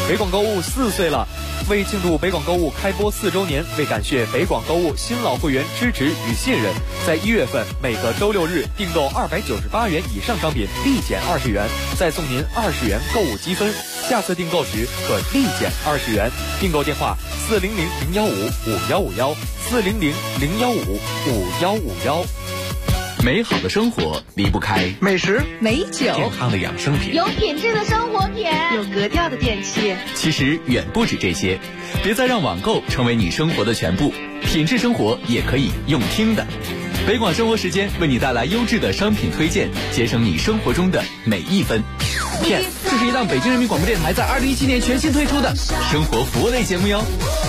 北广购物4岁了，为庆祝北广购物开播4周年，为感谢北广购物新老会员支持与信任，在1月份每个周6日订购298元以上商品立减20元，再送您20元购物积分，下次订购时可立减20元。订购电话400-015-5151，400-015-5151。 美好的生活离不开美食、 美酒、 健康的养生品， 有品质的生活品， 有格调的电器。 其实远不止这些，别再让网购成为你生活的全部，品质生活也可以用听的。北广生活时间为你带来优质的商品推荐，节省你生活中的每一分。Yes， 这是一档北京人民广播电台在2017年全新推出的生活服务类节目哟。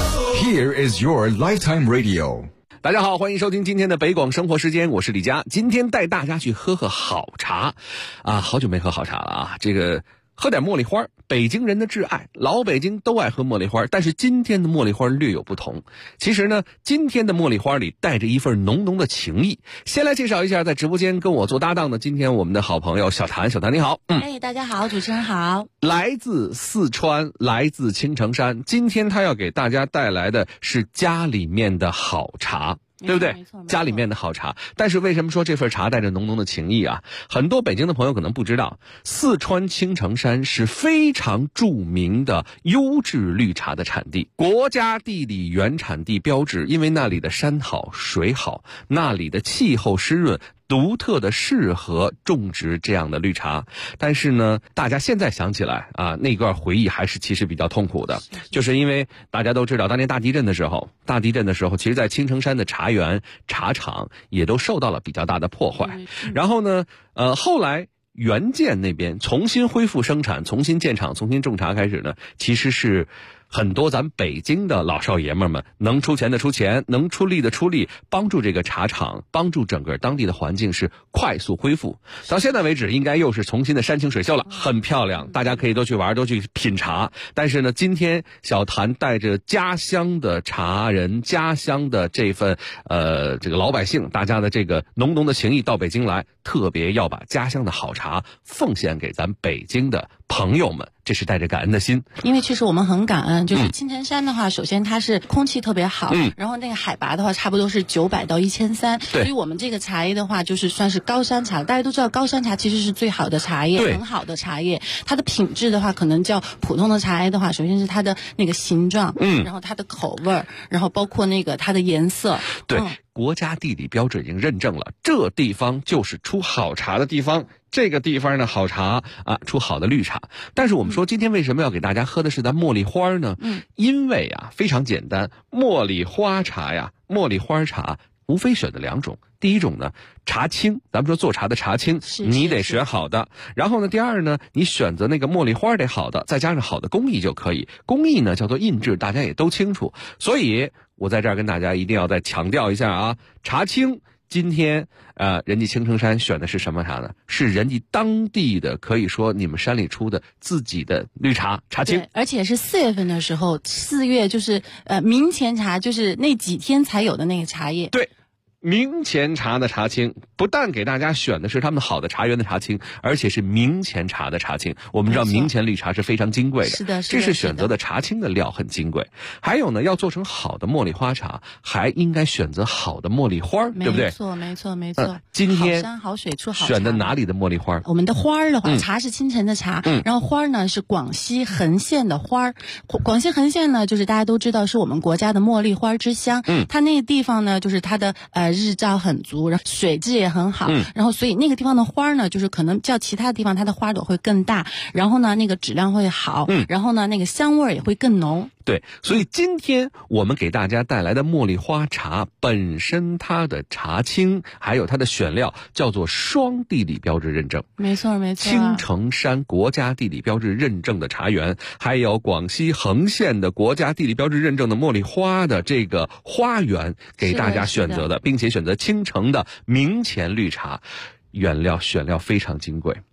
Here is your lifetime radio。 大家好，欢迎收听今天的北广生活时间，我是李佳。今天带大家去喝好茶啊，好久没喝好茶了啊。这个喝点茉莉花，北京人的挚爱，老北京都爱喝茉莉花，但是今天的茉莉花略有不同。其实呢，今天的茉莉花里带着一份浓浓的情谊。先来介绍一下在直播间跟我做搭档的今天我们的好朋友小谭。小谭你好。 大家好，主持人好。 来自四川，来自青城山，今天他要给大家带来的是家里面的好茶，对不对？ 没错， 家里面的好茶。但是为什么说这份茶带着浓浓的情谊啊？很多北京的朋友可能不知道，四川青城山是非常著名的优质绿茶的产地，国家地理原产地标志，因为那里的山好水好，那里的气候湿润，独特的适合种植这样的绿茶。但是呢，大家现在想起来啊，那段回忆还是其实比较痛苦的，就是因为大家都知道当年大地震的时候，其实在青城山的茶园茶厂也都受到了比较大的破坏。然后呢后来原建那边重新恢复生产，重新建厂，重新种茶开始呢，其实是很多咱北京的老少爷们们能出钱的出钱，能出力的出力，帮助这个茶厂，帮助整个当地的环境是快速恢复。到现在为止应该又是重新的山清水秀了，很漂亮，大家可以都去玩，都去品茶。但是呢，今天小谭带着家乡的茶人，家乡的这份这个老百姓，大家的这个浓浓的情谊到北京来，特别要把家乡的好茶奉献给咱北京的朋友们，这是带着感恩的心。 因为确实我们很感恩，就是青城山的话，首先它是空气特别好，然后那个海拔的话差不多是900到1300，所以我们这个茶叶的话就是算是高山茶。大家都知道高山茶其实是最好的茶叶，很好的茶叶。它的品质的话可能叫普通的茶叶的话，首先是它的那个形状，然后它的口味，然后包括那个它的颜色。 对，国家地理标志已经认证了，这地方就是出好茶的地方。这个地方呢，好茶啊，出好的绿茶。但是我们说今天为什么要给大家喝的是咱茉莉花呢？因为啊，非常简单，茉莉花茶呀，茉莉花茶无非选的2种。第一种呢，茶青，咱们说做茶的茶青，你得选好的。然后呢，第二呢，你选择那个茉莉花得好的，再加上好的工艺就可以。工艺呢叫做印制，大家也都清楚。所以我在这儿跟大家一定要再强调一下啊，茶青。今天人家青城山选的是什么茶呢？是人家当地的，可以说你们山里出的自己的绿茶茶青， 而且是4月份的时候，4月就是明前茶，就是那几天才有的那个茶叶。 对，明前茶的茶青，不但给大家选的是他们好的茶园的茶青，而且是明前茶的茶青。我们知道明前绿茶是非常金贵的， 是的， 这是选择的茶青的料很金贵。还有呢，要做成好的茉莉花茶，还应该选择好的茉莉花，对不对？ 没错。 今天好山好水出好茶。 选的哪里的茉莉花？ 我们的花儿的话，茶是青城的茶，然后花儿呢是广西横县的花儿。广西横县呢，就是大家都知道是我们国家的茉莉花之乡。它那个地方呢，就是它的日照很足，然后水质也很好，然后所以那个地方的花呢，就是可能较其他地方它的花朵会更大，然后呢那个质量会好，然后呢那个香味也会更浓。 对，所以今天我们给大家带来的茉莉花茶本身它的茶青还有它的选料叫做双地理标志认证。 没错。 青城山国家地理标志认证的茶园，还有广西横县的国家地理标志认证的茉莉花的这个花园给大家选择的，并且选择青城的明前绿茶，选料非常金贵。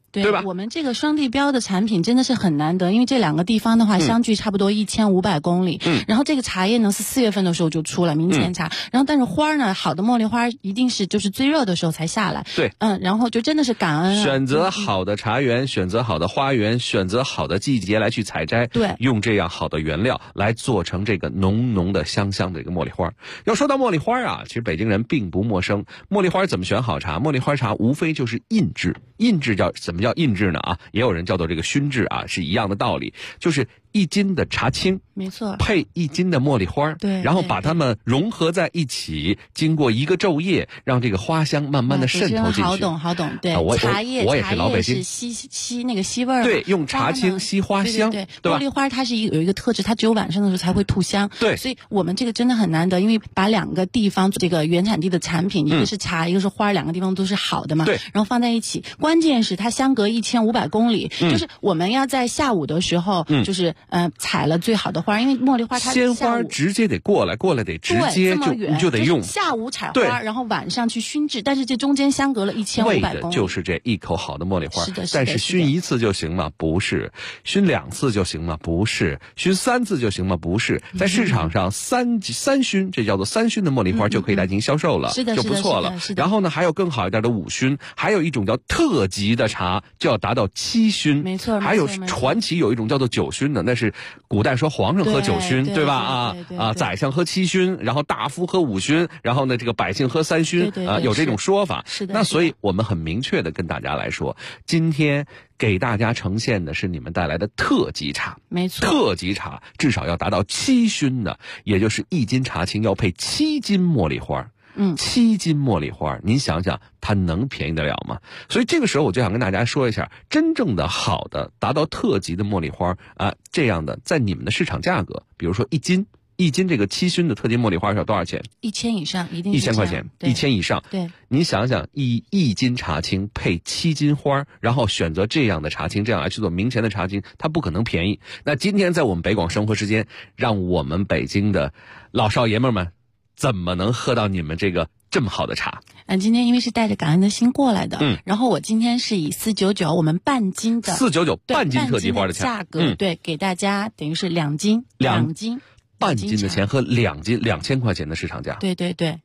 对吧？ 我们这个双地标的产品真的是很难得，因为这两个地方的话相距差不多1500公里。然后这个茶叶呢是4月份的时候就出了明前茶，然后但是花呢，好的茉莉花一定是就是最热的时候才下来。 对， 然后就真的是感恩选择好的茶园，选择好的花园，选择好的季节来去采摘， 对， 用这样好的原料来做成这个浓浓的香香的一个茉莉花。要说到茉莉花啊，其实北京人并不陌生。茉莉花怎么选好茶？茉莉花茶无非就是印制，印制怎么叫印制呢？也有人叫做这个熏制是一样的道理，就是1斤的茶青， 没错， 配1斤的茉莉花， 对， 然后把它们融合在一起，经过一个昼夜，让这个花香慢慢的渗透进去。 好懂，对，茶叶我也是老北京， 是吸那个吸味儿， 对，用茶青吸花香， 对吧？ 茉莉花它是有一个特质，它只有晚上的时候才会吐香， 对， 所以我们这个真的很难得，因为把2个地方这个原产地的产品，一个是茶，一个是花，2个地方都是好的嘛， 对， 然后放在一起，关键是它相隔1500公里，就是我们要在下午的时候，就是采了最好的花，因为茉莉花它鲜花直接得过来得直接就得用， 下午采花，然后晚上去熏制，但是这中间相隔了1500公里， 为的就是这一口好的茉莉花。 是的， 但是熏1次就行吗？不是。熏2次就行吗？不是。熏3次就行吗？不是。在市场上三熏，这叫做3熏的茉莉花就可以来进行销售了， 是的， 就不错了。然后呢，还有更好一点的5熏，还有一种叫特级的茶就要达到7熏， 没错。 还有传奇有一种叫做9熏的，那是古代说皇上喝9熏，对吧？宰相喝7熏，然后大夫喝5熏，然后呢这个百姓喝3熏，有这种说法。 是的。 那所以我们很明确的跟大家来说，今天给大家呈现的是你们带来的特级茶， 没错， 特级茶至少要达到7熏的，也就是1斤茶青要配7斤茉莉花。7斤茉莉花，您想想它能便宜得了吗？所以这个时候我就想跟大家说一下，真正的好的达到特级的茉莉花这样的在你们的市场价格，比如说1斤这个7熏的特级茉莉花是要多少钱 ？1000以上，一定是 1000块钱，1000以上。 对， 您想想，一斤茶青配7斤花，然后选择这样的茶青，这样来去做明前的茶青，它不可能便宜。那今天在我们北广生活时间，让我们北京的老少爷们们怎么能喝到你们这个这么好的茶？ 今天因为是带着感恩的心过来的，然后我今天是以499我们半斤的 499半斤特级花的价格，对，给大家等于是2斤， 半斤的钱和2斤2000块钱的市场价。 对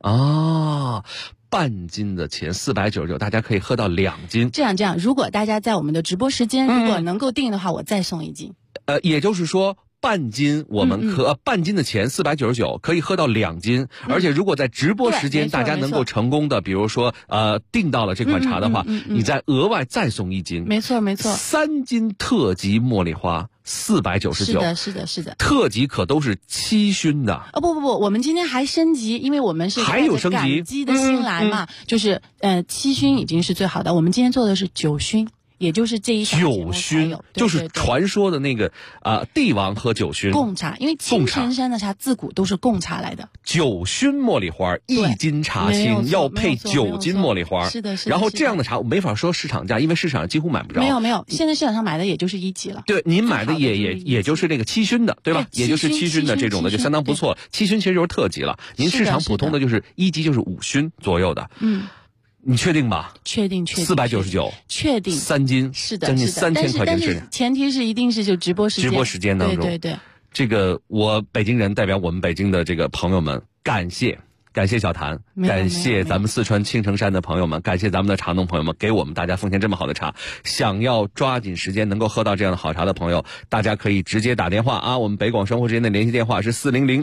半斤的钱499，大家可以喝到2斤。 这样，如果大家在我们的直播时间如果能够定的话，我再送1斤。 也就是说半斤我们半斤的钱499可以喝到2斤，而且如果在直播时间大家能够成功的，比如说订到了这款茶的话，你再额外再送1斤。 没错 ，3斤特级茉莉花499。 是的， 特级可都是7熏的。 不，我们今天还升级，因为我们是还有升级， 感激的心来嘛，就是7熏已经是最好的，我们今天做的是9熏。也就是这一 9熏，就是传说的那个帝王喝9熏贡茶，因为青城山的茶自古都是贡茶来的。 9熏茉莉花1斤茶青要配9斤茉莉花， 是的。 然后这样的茶我没法说市场价，因为市场上几乎买不着。 没有，现在市场上买的也就是1级了。 对，您买的也就是这个7熏的，对吧？也就是7熏的这种的就相当不错。7熏其实就是特级了，您市场普通的就是1级就是5熏左右的。你确定吧？ 确定。 499， 确定。 3斤， 是的， 将近3000块钱是前提是一定是就直播时间当中。 对。 这个我北京人代表我们北京的这个朋友们，感谢小谭，感谢咱们四川青城山的朋友们，感谢咱们的茶农朋友们，给我们大家奉献这么好的茶。想要抓紧时间能够喝到这样的好茶的朋友，大家可以直接打电话我们北广生活之间的联系电话是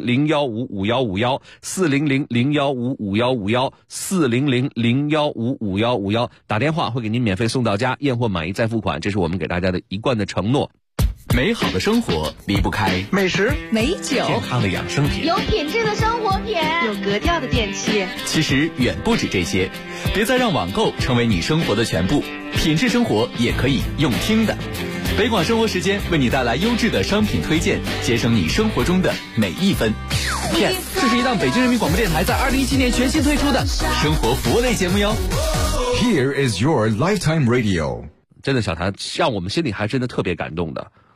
400-015-5151，400-015-5151，400-015-5151，打电话会给您免费送到家，验货满意再付款，这是我们给大家的一贯的承诺。 美好的生活离不开美食、 美酒、 健康的养生品， 有品质的生活品， 有格调的电器。 其实远不止这些，别再让网购成为你生活的全部，品质生活也可以用听的。北广生活时间为你带来优质的商品推荐，节省你生活中的每一分。Yes， 这是一档北京人民广播电台在2017年全新推出的生活服务类节目哟。 Here is your lifetime radio。 真的，小谭让我们心里还真的特别感动的。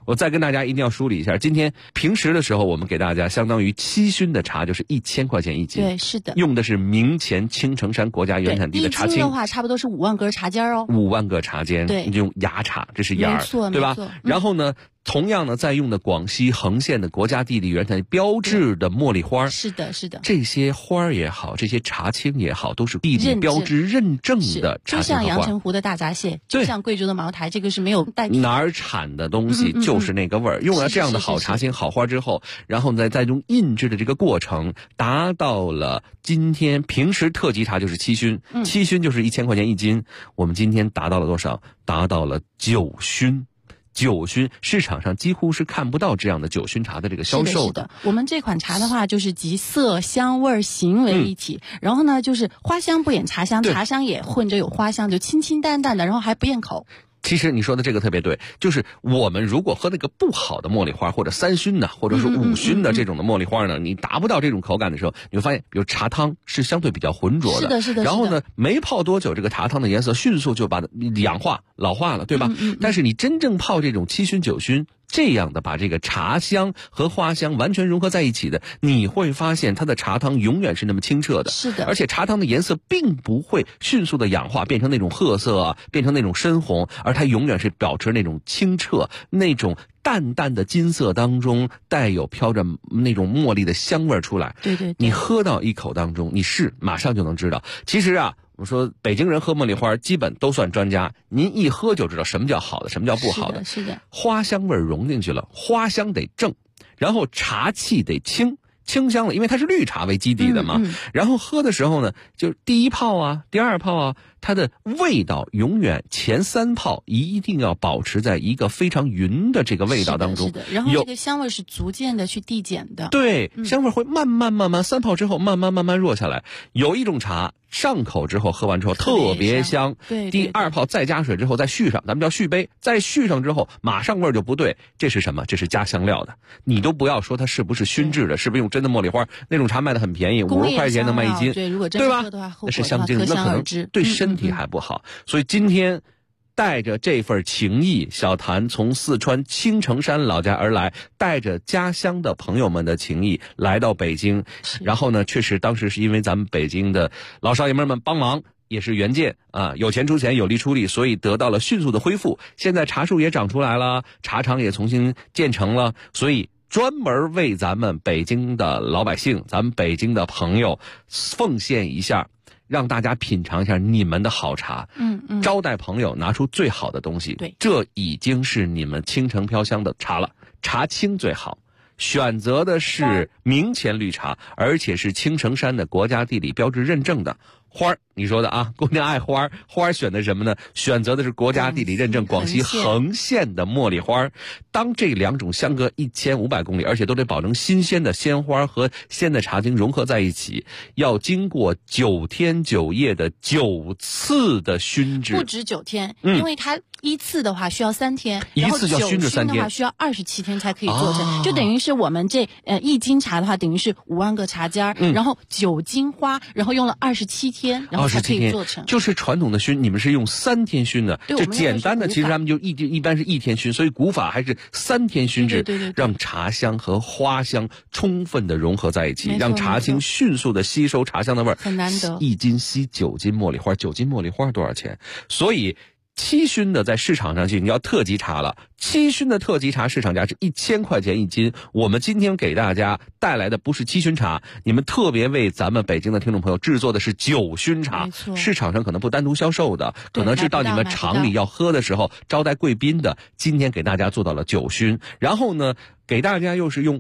我再跟大家一定要梳理一下，今天平时的时候我们给大家相当于7熏的茶就是1000块钱一斤， 对，是的， 用的是明前青城山国家原产地的茶青， 一斤的话差不多是5万根茶尖哦 ，5万个茶尖， 对， 用芽茶，这是芽儿， 没错， 对吧？然后呢，同样呢，在用的广西横县的国家地理原产地标志的茉莉花， 是的，是的， 这些花儿也好，这些茶青也好，都是地理标志认证的茶青和花。 就像阳澄湖的大闸蟹，就像贵州的茅台，这个是没有代替。 哪儿产的东西就是那个味儿，用了这样的好茶青、好花之后，然后再用印制的这个过程，达到了今天平时特级茶就是7熏，7熏就是1000块钱一斤，我们今天达到了多少？达到了9熏。9熏市场上几乎是看不到这样的9熏茶的这个销售的。我们这款茶的话，就是集色香味形为一体，然后呢，就是花香不掩茶香，茶香也混着有花香，就清清淡淡的，然后还不厌口。 其实你说的这个特别对，就是我们如果喝那个不好的茉莉花，或者3熏的，或者是5熏的这种的茉莉花呢，你达不到这种口感的时候，你会发现，比如茶汤是相对比较浑浊的， 是的，是的。 然后呢，没泡多久，这个茶汤的颜色迅速就把它氧化、老化了，对吧？但是你真正泡这种7熏、9熏。这样的把这个茶香和花香完全融合在一起的，你会发现它的茶汤永远是那么清澈的， 是的， 而且茶汤的颜色并不会迅速的氧化变成那种褐色啊，变成那种深红，而它永远是保持那种清澈，那种淡淡的金色当中带有飘着那种茉莉的香味出来。 对， 你喝到一口当中，你马上就能知道。其实啊，我们说北京人喝茉莉花基本都算专家，您一喝就知道什么叫好的，什么叫不好的。 是的， 花香味融进去了，花香得正，然后茶气得清香了，因为它是绿茶为基底的嘛。然后喝的时候呢，就第一泡啊，第二泡啊，它的味道永远前3泡一定要保持在一个非常匀的这个味道当中。 是的，然后这个香味是逐渐的去递减的。 对，香味会慢慢3泡之后慢慢弱下来。有一种茶上口之后喝完之后特别香， 对， 第2泡再加水之后再续上，咱们叫续杯，再续上之后马上味儿就不对，这是什么？这是加香料的。你都不要说它是不是熏制的，是不是用真的茉莉花？那种茶卖的很便宜，50块钱能卖1斤， 对，如果真对吧？ 喝的话， 那是香精，那可能对身体还不好。所以今天带着这份情谊，小谭从四川青城山老家而来，带着家乡的朋友们的情谊来到北京。然后呢，确实当时是因为咱们北京的老少爷们帮忙，也是援建啊，有钱出钱，有力出力，所以得到了迅速的恢复。现在茶树也长出来了，茶厂也重新建成了，所以专门为咱们北京的老百姓，咱们北京的朋友奉献一下，让大家品尝一下你们的好茶，招待朋友拿出最好的东西， 对， 这已经是你们青城飘香的茶了。茶青最好，选择的是明前绿茶，而且是青城山的国家地理标志认证的花儿。你说的啊，姑娘爱花儿，花儿选的什么呢？选择的是国家地理认证广西横县的茉莉花。当这2种相隔1500公里，而且都得保证新鲜的鲜花和鲜的茶精融合在一起，要经过9天9夜的9次的熏制， 不止9天，因为它一次的话需要3天， 一次就熏制3天， 9熏的话需要27天才可以做成，就等于是我们这1斤茶的话，等于是5万个茶尖，然后9斤花，然后用了27天，然后才可以做成。 就是传统的熏，你们是用3天熏的，这简单的其实他们就一般是1天熏，所以古法还是3天熏制， 对， 让茶香和花香充分的融合在一起，让茶精迅速的吸收茶香的味儿， 很难得。 1斤吸9斤茉莉花，9斤茉莉花多少钱？所以7熏的在市场上去，你要特级茶了。7熏的特级茶市场价是1000块钱1斤。我们今天给大家带来的不是7熏茶，你们特别为咱们北京的听众朋友制作的是9熏茶。市场上可能不单独销售的，可能是到你们厂里要喝的时候招待贵宾的。今天给大家做到了9熏，然后呢，给大家又是用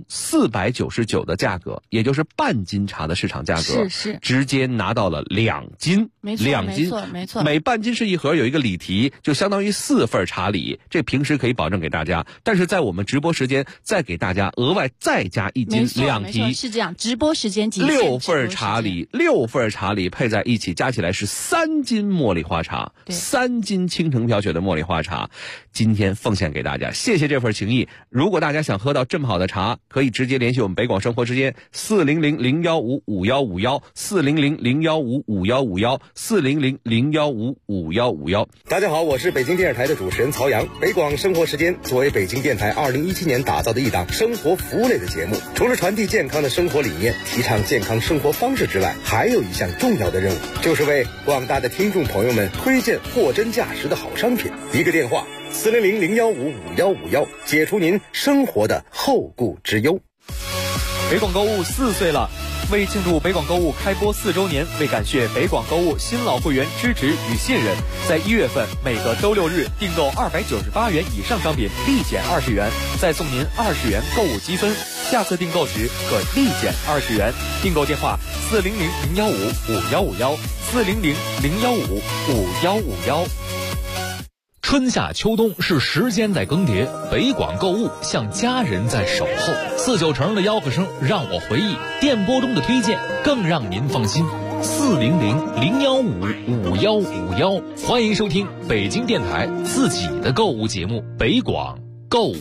499的价格，也就是半斤茶的市场价格， 是直接拿到了2斤， 没错 2斤， 没错， 每半斤是一盒，有一个礼题，就相当于4份茶礼，这平时可以保证给大家，但是在我们直播时间再给大家额外再加1斤2提， 是这样，直播时间 6份茶礼，6份茶礼配在一起，加起来是3斤茉莉花茶，3斤青城飘雪的茉莉花茶，今天奉献给大家，谢谢这份情谊。如果大家想喝到这么好的茶，可以直接联系我们北广生活之间400-015-5151，400-015-5151，400-015-5151。 大家好，我是北京电视台的主持人曹阳。北广生活时时间作为北京电台2017年打造的一档生活服务类的节目，除了传递健康的生活理念，提倡健康生活方式之外，还有一项重要的任务，就是为广大的听众朋友们推荐货真价实的好商品。一个电话400-015-5151，解除您生活的后顾之忧。 北广购物4岁了。为庆祝北广购物开播4周年，为感谢北广购物新老会员支持与信任，在1月份每个周6日订购298元以上商品立减20元，再送您20元购物积分，下次订购时可立减20元。订购电话400-015-5151，400-015-5151。 春夏秋冬是时间在更迭，北广购物像家人在守候。49成的吆喝声让我回忆，电波中的推荐更让您放心。400-015-5151，欢迎收听北京电台自己的购物节目《北广购物》。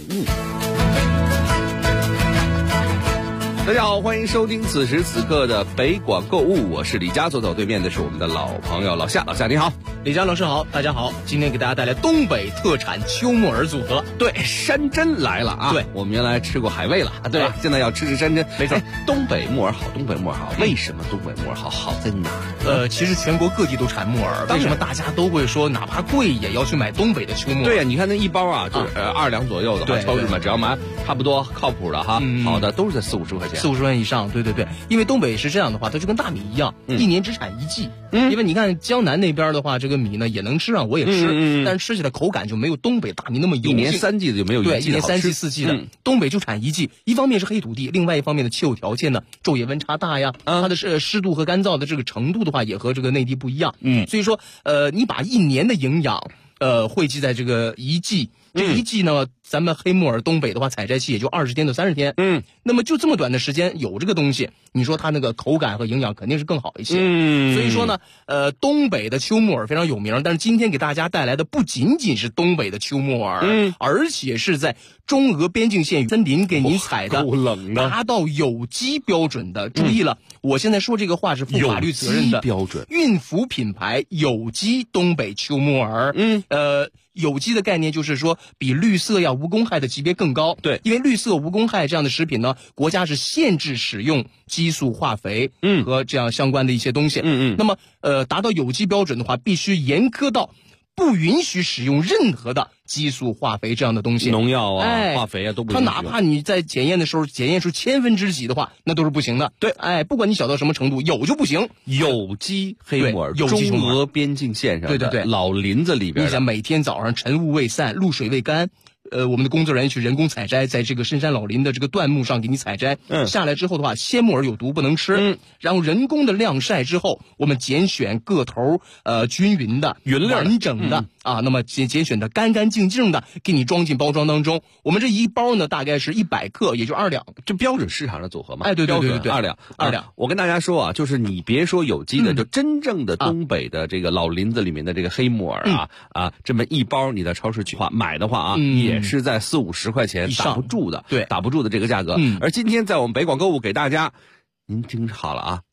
大家好，欢迎收听此时此刻的北广购物，我是李佳，坐在我对面的是我们的老朋友老夏。老夏你好。 李佳老师好，大家好，今天给大家带来东北特产秋木耳组合。 对，山珍来了啊！ 对， 我们原来吃过海味了啊，对吧？现在要吃山珍， 没错。 东北木耳好，东北木耳好，为什么东北木耳好？好在哪儿？ 其实全国各地都产木耳，为什么大家都会说哪怕贵也要去买东北的秋木耳？ 对呀，你看那一包啊，就是2两左右的话，超市买只要买差不多靠谱的哈，好的都是在40-50块钱 ，40-50块钱以上。对，因为东北是这样的话，它就跟大米一样，一年只产一季。因为你看江南那边的话，这个米呢也能吃啊，我也吃，但是吃起来口感就没有东北大米那么油性。 一年3季的就没有一季的好吃。 对，一年3季4季的，东北就产一季。一方面是黑土地，另外一方面的气候条件呢，昼夜温差大呀，它的湿度和干燥的这个程度的话，也和这个内地不一样。所以说你把一年的营养汇集在这个一季。这一季呢，咱们黑木耳东北的话，采摘期也就20天到30天。那么就这么短的时间有这个东西，你说它那个口感和营养肯定是更好一些。所以说呢，东北的秋木耳非常有名，但是今天给大家带来的不仅仅是东北的秋木耳，而且是在中俄边境线森林给您采的，达到有机标准的。注意了，我现在说这个话是负法律责任的。 标准， 运福品牌有机东北秋木耳。有机的概念就是说，比绿色呀、无公害的级别更高。 对， 因为绿色无公害这样的食品呢，国家是限制使用激素、化肥，和这样相关的一些东西。那么，达到有机标准的话，必须严苛到不允许使用任何的激素、化肥这样的东西， 农药啊、化肥啊都不允许。 它哪怕你在检验的时候检验出千分之几的话，那都是不行的。 对， 不管你小到什么程度，有就不行。 有机黑木耳，中俄边境线上的， 对， 老林子里边。 你想每天早上晨雾未散，露水未干。我们的工作人员去人工采摘，在这个深山老林的这个椴木上给你采摘，下来之后的话，鲜木耳有毒不能吃，然后人工的晾晒之后，我们拣选个头均匀的、完整的那么拣选的干干净净的，给你装进包装当中。我们这一包呢，大概是100克，也就2两， 这标准市场的组合嘛？ 对 ，2两。我跟大家说啊，就是你别说有机的，就真正的东北的这个老林子里面的这个黑木耳这么一包，你在超市去买的话也是在40-50块钱打不住的， 对， 打不住的这个价格。而今天在我们北广购物给大家，您听好了啊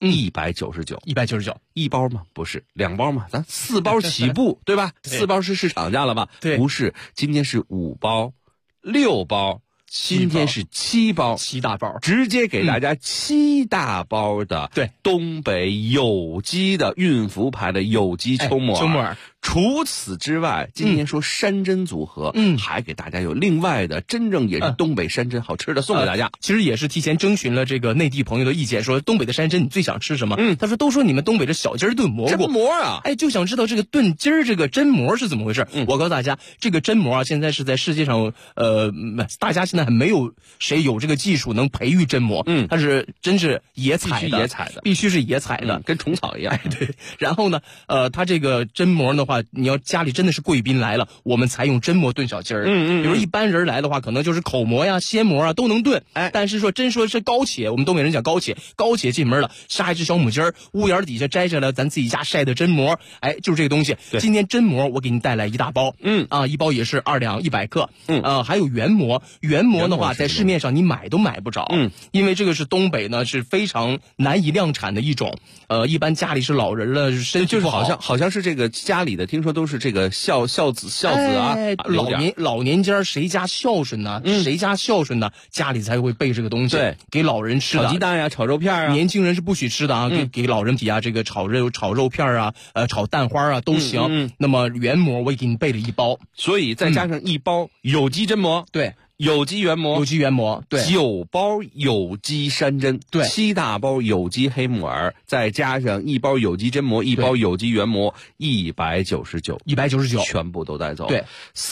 ，199，199一包吗？不是，2包吗？咱4包起步，对吧？4包是市场价了吧？ 对， 不是，今天是5包、6包。今天是7包 ，7大包， 直接给大家7大包的， 对， 东北有机的运福牌的有机秋木耳。除此之外，今天说山珍组合，还给大家有另外的真正也是东北山珍好吃的送给大家。 其实也是提前征询了这个内地朋友的意见，说东北的山珍你最想吃什么？他说都说你们东北这小鸡儿炖蘑菇， 真蘑啊！ 就想知道这个炖鸡儿这个真蘑是怎么回事。我告诉大家，这个真蘑现在是在世界上，大家现在还没有谁有这个技术能培育真蘑，它是真是野采的，必须是野采的， 跟虫草一样。 对。然后呢，它这个真蘑的话，你要家里真的是贵宾来了，我们才用真蘑炖小鸡儿。比如一般人来的话，可能就是口蘑呀、鲜蘑啊都能炖。但是说是高且，我们东北人讲高且进门了，杀一只小母鸡儿，屋檐底下摘下来咱自己家晒的真蘑，就是这个东西。今天真蘑我给你带来1大包，一包也是2两100克，还有原蘑的话，在市面上你买都买不着，因为这个是东北呢是非常难以量产的一种，一般家里是老人了，身体不好， 好像是这个家里的的，听说都是这个孝子啊， 老年间谁家孝顺呢？谁家孝顺呢？家里才会备这个东西， 对， 给老人吃的。 炒鸡蛋呀，炒肉片啊， 年轻人是不许吃的啊，给老人体啊，这个炒肉片啊，炒蛋花啊都行。那么原膜我也给你备了1包， 所以再加上1包有机真膜， 对。 有机原膜， 对 ，9包有机山珍， 对 ，7大包有机黑木耳，再加上1包有机真膜，1包有机原膜，199，全部都带走。 对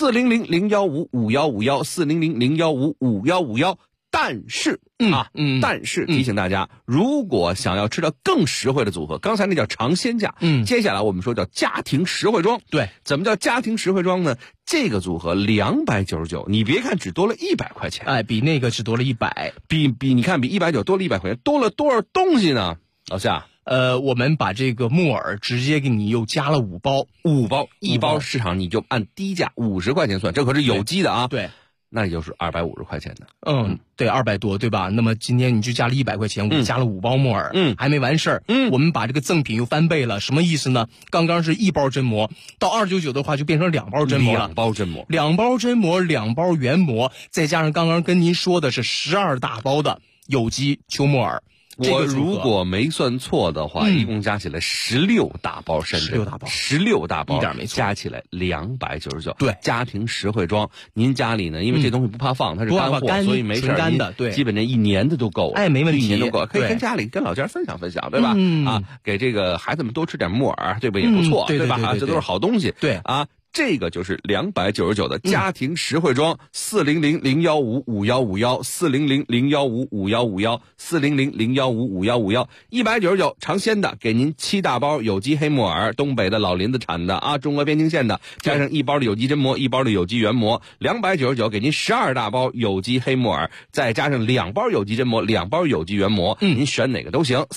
，400-015-5151，400-015-5151。但是但是提醒大家，如果想要吃到更实惠的组合，刚才那叫尝鲜价，接下来我们说叫家庭实惠装。 对， 怎么叫家庭实惠装呢？这个组合299，你别看只多了100块钱， 哎，比那个只多了100， 你看比190多了100块钱，多了多少东西呢？老夏， 我们把这个木耳直接给你又加了5包 ，1包市场你就按低价50块钱算，这可是有机的啊。 对。 那也就是250块钱的， 对，200多，对吧？那么今天你就加了100块钱，我们加了5包木耳，还没完事儿，我们把这个赠品又翻倍了，什么意思呢？刚刚是1包真膜，到299的话就变成2包真膜了，2包真膜，2包原膜，再加上刚刚跟您说的是12大包的有机秋木耳。 我如果没算错的话，一共加起来16大包山珍，16大包， 一点没错， 加起来299。 对， 家庭实惠装，您家里呢，因为这东西不怕放，它是干货，所以没事干的，对， 基本这1年的都够了。 哎，没问题，1 年都够了，可以跟家里跟老家分享分享，对吧？给这个孩子们多吃点木耳，对吧？也不错，对吧？这都是好东西， 对啊。这个就是299的家庭实惠装，400-015-5151，400-015-5151，400-015-5151，199尝鲜的，给您7大包有机黑木耳，东北的老林子产的啊，中俄边境线的，加上1包的有机真膜，1包的有机原膜，299给您12大包有机黑木耳，再加上2包有机真膜，2包有机原膜，您选哪个都行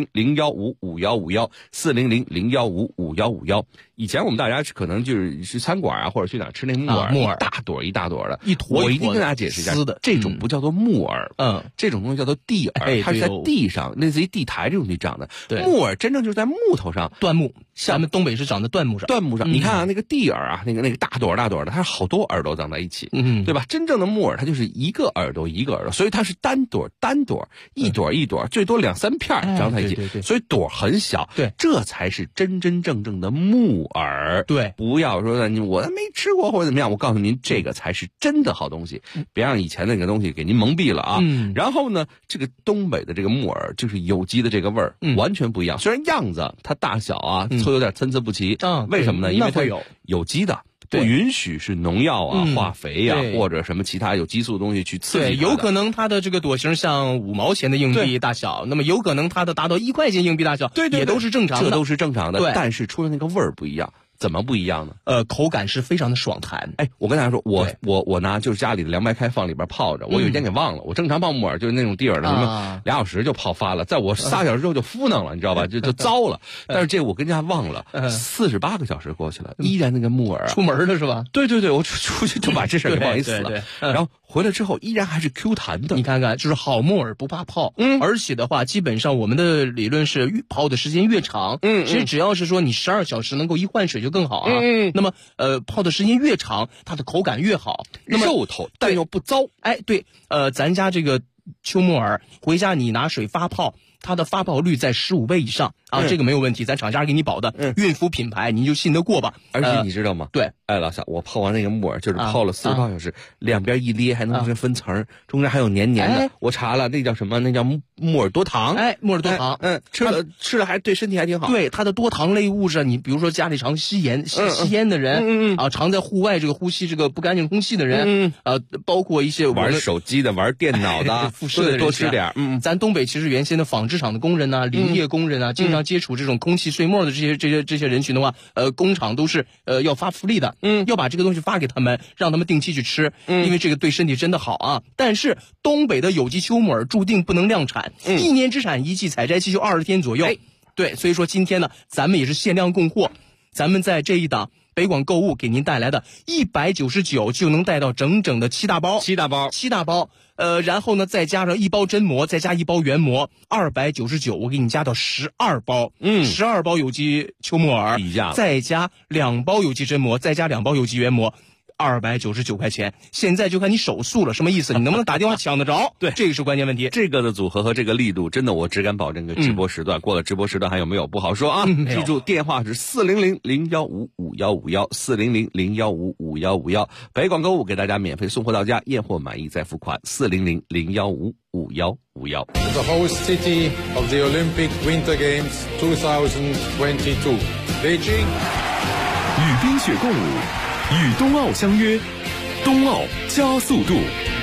，400-015-5151，400-015-5151。以前我们大家可能就是去餐馆啊，或者去哪儿吃那木耳，一大朵一大朵的，我一定跟大家解释一下，这种不叫做木耳，这种东西叫做地耳，它是在地上，类似于地台这种地长的。木耳真正就是在木头上椴木，咱们东北是长在椴木上。 你看啊，那个地耳啊，那个大朵大朵的，它是好多耳朵长在一起，对吧？真正的木耳它就是一个耳朵一个耳朵，所以它是单朵，一朵一朵，最多2-3片长在一起，所以朵很小。 对， 这才是真真正正的木耳。 对， 不要说我没吃过或者怎么样，我告诉您，这个才是真的好东西，别让以前那个东西给您蒙蔽了啊。然后呢，这个东北的这个木耳就是有机的这个味儿，完全不一样。虽然样子它大小啊会有点参差不齐，为什么呢？因为它有机的。不允许是农药啊、化肥呀，或者什么其他有激素的东西去刺激。 对，有可能它的这个朵形像5毛钱的硬币大小，那么有可能它的达到1块钱硬币大小，对，也都是正常的， 这都是正常的。但是出了那个味儿不一样。怎么不一样呢？ 口感是非常的爽弹。 哎，我跟大家说，我拿就是家里的凉白开放里边泡着，我有一天给忘了。我正常泡木耳就是那种地耳的，什么2小时就泡发了，在我3小时之后就敷弄了，你知道吧？就糟了。但是这我跟家忘了，48个小时过去了，依然那个木耳出门了是吧？ 对，我出去就把这事给忘死了。然后回来之后依然还是 Q 弹的。 你看看，就是好木耳不怕泡，而且的话，基本上我们的理论是泡的时间越长，其实只要是说你12小时能够一换水就更好啊。那么泡的时间越长，它的口感越好，那么肉透但又不糟。 哎，对，咱家这个秋木耳回家你拿水发泡，它的发泡率在15倍以上啊，这个没有问题，咱厂家给你保的，孕妇品牌您就信得过吧。 而且你知道吗？ 对， 哎，老夏，我泡完那个木耳就是泡了48小时，两边一咧还能分层，中间还有黏黏的。我查了，那叫什么？那叫木耳多糖。 哎，木耳多糖， 吃了还对身体还挺好。 对，它的多糖类物质，你比如说家里常吸烟的人，常在户外这个呼吸这个不干净空气的人，包括一些玩手机的、玩电脑的， 辐射的人多吃点。 咱东北其实原先的纺织厂的工人呐、林业工人啊，经常接触这种空气碎末的这些人群的话，工厂都是要发福利的，要把这个东西发给他们，让他们定期去吃，因为这个对身体真的好啊。但是东北的有机秋木耳注定不能量产，1年只产1季，采摘期就20天左右。对，所以说今天呢，咱们也是限量供货，咱们在这一档北广购物给您带来的199就能带到整整的7大包，然后呢再加上1包真膜，再加1包原膜，299，我给你加到12包，12包有机秋木耳，再加2包有机真膜，再加2包有机原膜。299块钱，现在就看你手速了，什么意思？你能不能打电话抢得着？ 对， 这个是关键问题。 这个的组合和这个力度，真的我只敢保证个直播时段，过了直播时段还有没有不好说啊。记住电话是400-0155-5151，400-0155-5151。北广购物给大家免费送货到家，验货满意再付款。400-0155-5151。 The host city of the Olympic Winter Games 2022, Beijing。 与冰雪共舞，与冬奥相约，冬奥加速度。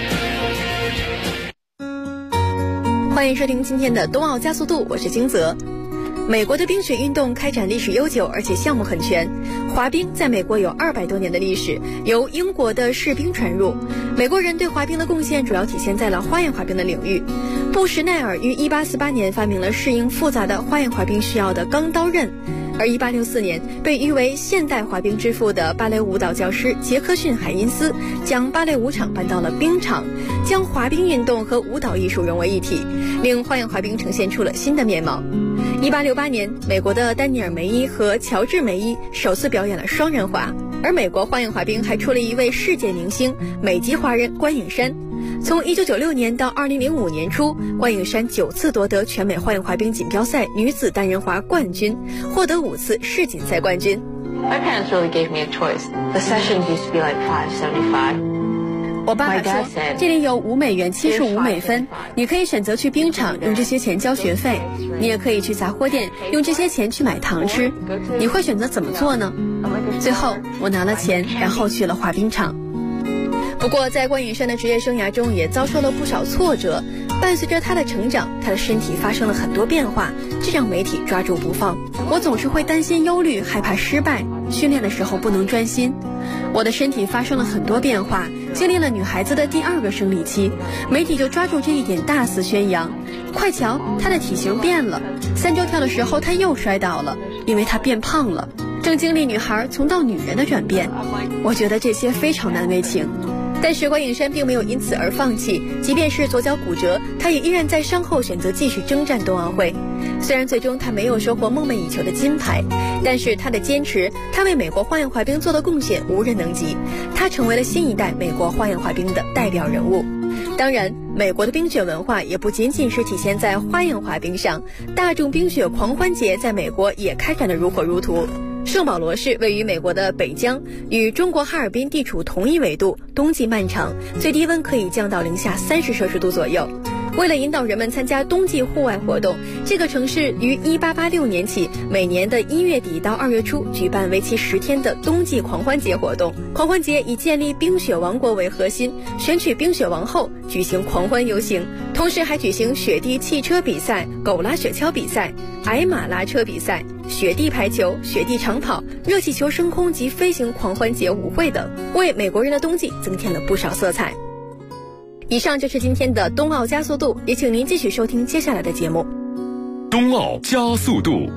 欢迎收听今天的冬奥加速度，我是金泽。美国的冰雪运动开展历史悠久，而且项目很全。滑冰在美国有200多年的历史，由英国的士兵传入。美国人对滑冰的贡献主要体现在了花样滑冰的领域。布什奈尔于1848年发明了适应复杂的花样滑冰需要的钢刀刃。而1864年，被誉为现代滑冰之父的芭蕾舞蹈教师杰克逊·海因斯将芭蕾舞场搬到了冰场，将滑冰运动和舞蹈艺术融为一体，令花样滑冰呈现出了新的面貌。1868年，美国的丹尼尔·梅伊和乔治·梅伊首次表演了双人滑，而美国花样滑冰还出了一位世界明星——美籍华人关颖珊。从1996年到2005年初，关颖珊9次夺得全美花样滑冰锦标赛女子单人滑冠军，获得5次世锦赛冠军。 My parents really gave me a choice. The sessions used to be like $5.75. 我爸爸说，这里有$5.75美分，你可以选择去冰场用这些钱交学费，你也可以去杂货店用这些钱去买糖吃，你会选择怎么做呢？最后我拿了钱，然后去了滑冰场。不过在关颖珊的职业生涯中也遭受了不少挫折，伴随着她的成长，她的身体发生了很多变化，这让媒体抓住不放。我总是会担心忧虑，害怕失败，训练的时候不能专心。我的身体发生了很多变化，经历了女孩子的第2个生理期，媒体就抓住这一点大肆宣扬。快瞧，她的体型变了，3周跳的时候她又摔倒了，因为她变胖了，正经历女孩从到女人的转变。我觉得这些非常难为情。但是关颖珊并没有因此而放弃，即便是左脚骨折，她也依然在伤后选择继续征战冬奥会。虽然最终她没有收获梦寐以求的金牌，但是她的坚持，她为美国花样滑冰做的贡献无人能及，她成为了新一代美国花样滑冰的代表人物。当然，美国的冰雪文化也不仅仅是体现在花样滑冰上，大众冰雪狂欢节在美国也开展得如火如荼。圣保罗市位于美国的北疆，与中国哈尔滨地处同一纬度，冬季漫长，最低温可以降到零下30摄氏度左右。为了引导人们参加冬季户外活动，这个城市于1886年起，每年的1月底到2月初举办为期10天的冬季狂欢节活动。狂欢节以建立冰雪王国为核心，选取冰雪王后，举行狂欢游行，同时还举行雪地汽车比赛、狗拉雪橇比赛、矮马拉车比赛、雪地排球、雪地长跑、热气球升空及飞行狂欢节舞会等，为美国人的冬季增添了不少色彩。以上就是今天的冬奥加速度，也请您继续收听接下来的节目。 冬奥加速度。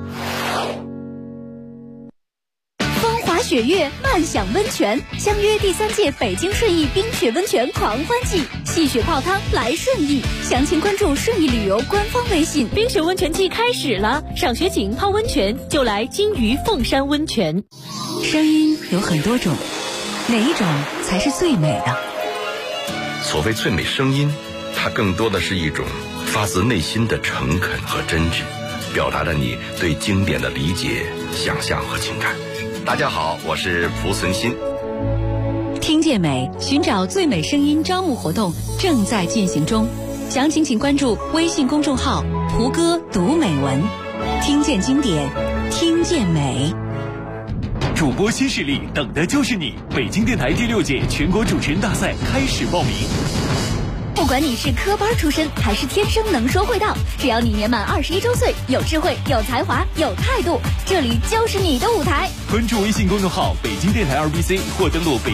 风华雪月，漫享温泉，相约第3届北京顺义冰雪温泉狂欢季，戏雪泡汤来顺义。详情关注顺义旅游官方微信。 冰雪温泉季开始了，赏雪景泡温泉就来金鱼凤山温泉。 声音有很多种，哪一种才是最美的？ 所谓最美声音，它更多的是一种发自内心的诚恳和真挚，表达了你对经典的理解、想象和情感。大家好，我是蒲存昕。 听见美，寻找最美声音招募活动正在进行中，详情请关注微信公众号蒲哥读美文，听见经典，听见美。 主播新势力，等的就是你！北京电台第6届全国主持人大赛开始报名。 不管你是科班出身还是天生能说会道，只要你年满21周岁，有智慧、有才华、有态度，这里就是你的舞台。 关注微信公众号北京电台2BC或登录北